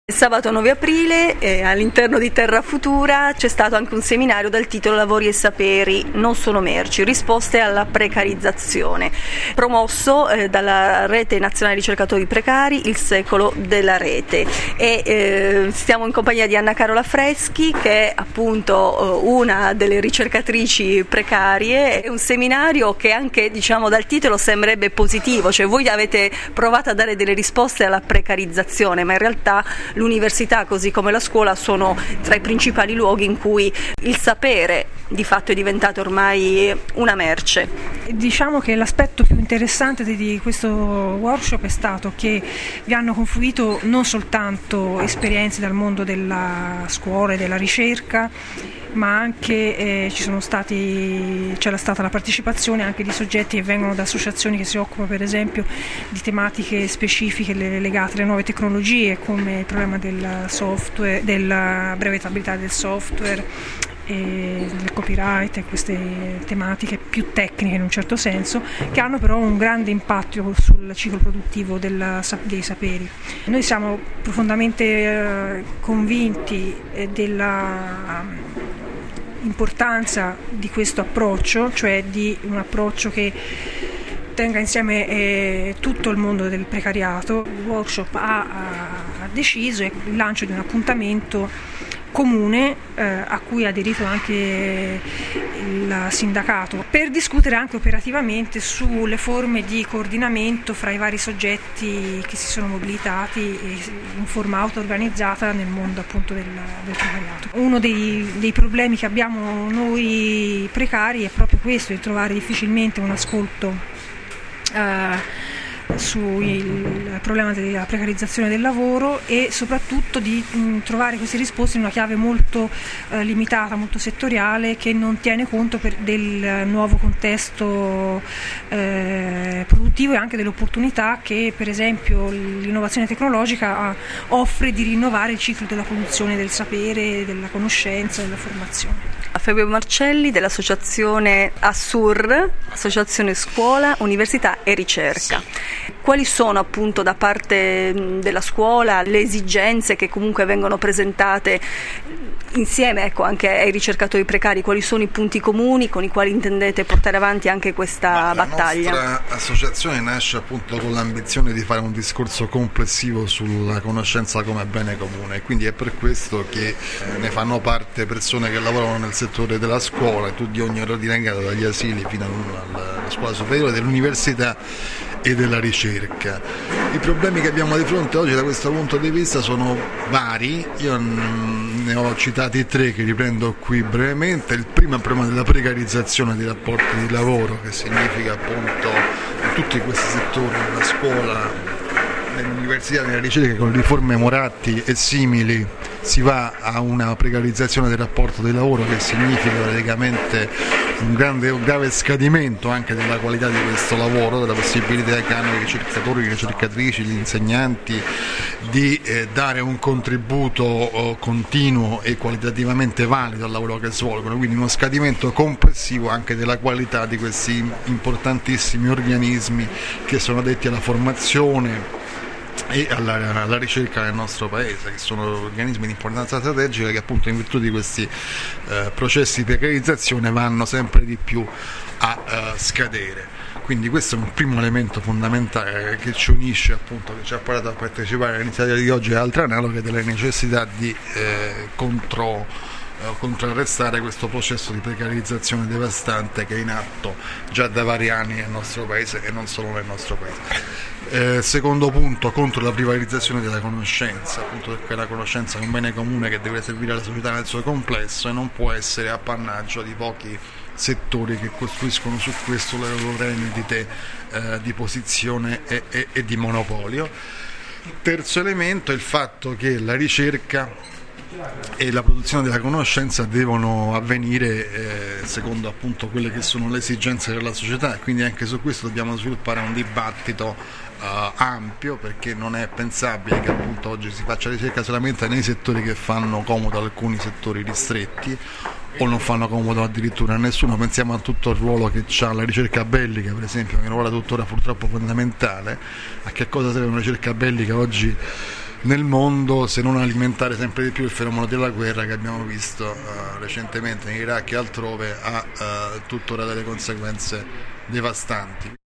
Sabato 9 aprile all'interno di Terra Futura c'è stato anche un seminario dal titolo Lavori e saperi non sono merci, risposte alla precarizzazione, promosso dalla Rete Nazionale Ricercatori Precari, il secolo della rete, e stiamo in compagnia di Anna Carola Freschi, che è appunto una delle ricercatrici precarie. È un seminario che anche, diciamo, dal titolo sembrerebbe positivo, cioè voi avete provato a dare delle risposte alla precarizzazione, ma in realtà l'università, così come la scuola, sono tra i principali luoghi in cui il sapere di fatto è diventato ormai una merce. Diciamo che l'aspetto più interessante di questo workshop è stato che vi hanno confluito non soltanto esperienze dal mondo della scuola e della ricerca, ma anche c'è stata la partecipazione anche di soggetti che vengono da associazioni che si occupano per esempio di tematiche specifiche legate alle nuove tecnologie, come il problema del software, della brevettabilità del software, del copyright e queste tematiche più tecniche in un certo senso, che hanno però un grande impatto sul ciclo produttivo dei saperi. Noi siamo profondamente convinti della importanza di questo approccio, cioè di un approccio che tenga insieme tutto il mondo del precariato. Il workshop ha deciso il lancio di un appuntamento comune a cui ha aderito anche il sindacato, per discutere anche operativamente sulle forme di coordinamento fra i vari soggetti che si sono mobilitati in forma auto-organizzata nel mondo appunto del precariato. Uno dei problemi che abbiamo noi precari è proprio questo, di trovare difficilmente un ascolto sul problema della precarizzazione del lavoro, e soprattutto di trovare queste risposte in una chiave molto limitata, molto settoriale, che non tiene conto del nuovo contesto produttivo e anche delle opportunità che per esempio l'innovazione tecnologica offre di rinnovare il ciclo della produzione del sapere, della conoscenza, della formazione. Fabio Marcelli dell'associazione Assur, Associazione Scuola, Università e Ricerca. Quali sono appunto da parte della scuola le esigenze che comunque vengono presentate insieme anche ai ricercatori precari? Quali sono i punti comuni con i quali intendete portare avanti anche questa battaglia? La nostra associazione nasce appunto con l'ambizione di fare un discorso complessivo sulla conoscenza come bene comune, e quindi è per questo che ne fanno parte persone che lavorano nel settore della scuola, di ogni ordine grado, dagli asili fino alla scuola superiore, dell'università e della ricerca. I problemi che abbiamo di fronte oggi da questo punto di vista sono vari. Io ne ho citati 3 che riprendo qui brevemente. Il primo è il problema della precarizzazione dei rapporti di lavoro, che significa appunto in tutti questi settori, nella scuola, nell'università, nella ricerca, con riforme Moratti e simili si va a una precarizzazione del rapporto di lavoro, che significa praticamente un grave scadimento anche della qualità di questo lavoro, della possibilità che hanno i ricercatori, le ricercatrici, gli insegnanti di dare un contributo continuo e qualitativamente valido al lavoro che svolgono, quindi uno scadimento complessivo anche della qualità di questi importantissimi organismi che sono addetti alla formazione e alla ricerca nel nostro paese, che sono organismi di importanza strategica, che appunto in virtù di questi processi di precarizzazione vanno sempre di più a scadere. Quindi questo è un primo elemento fondamentale che ci unisce, appunto, che ci ha portato a partecipare all'iniziativa di oggi e altre analoghe, delle necessità di contrarrestare questo processo di precarizzazione devastante che è in atto già da vari anni nel nostro paese e non solo nel nostro paese. Secondo punto, contro la privatizzazione della conoscenza, appunto, perché la conoscenza è un bene comune che deve servire alla società nel suo complesso e non può essere appannaggio di pochi settori che costruiscono su questo le loro rendite di posizione e di monopolio. Il terzo elemento è il fatto che la ricerca e la produzione della conoscenza devono avvenire secondo appunto quelle che sono le esigenze della società, e quindi anche su questo dobbiamo sviluppare un dibattito ampio, perché non è pensabile che appunto oggi si faccia ricerca solamente nei settori che fanno comodo a alcuni settori ristretti o non fanno comodo addirittura a nessuno. Pensiamo a tutto il ruolo che ha la ricerca bellica, per esempio, che è un ruolo tuttora purtroppo fondamentale. A che cosa serve una ricerca bellica oggi nel mondo, se non alimentare sempre di più il fenomeno della guerra che abbiamo visto recentemente in Iraq e altrove, ha tuttora delle conseguenze devastanti.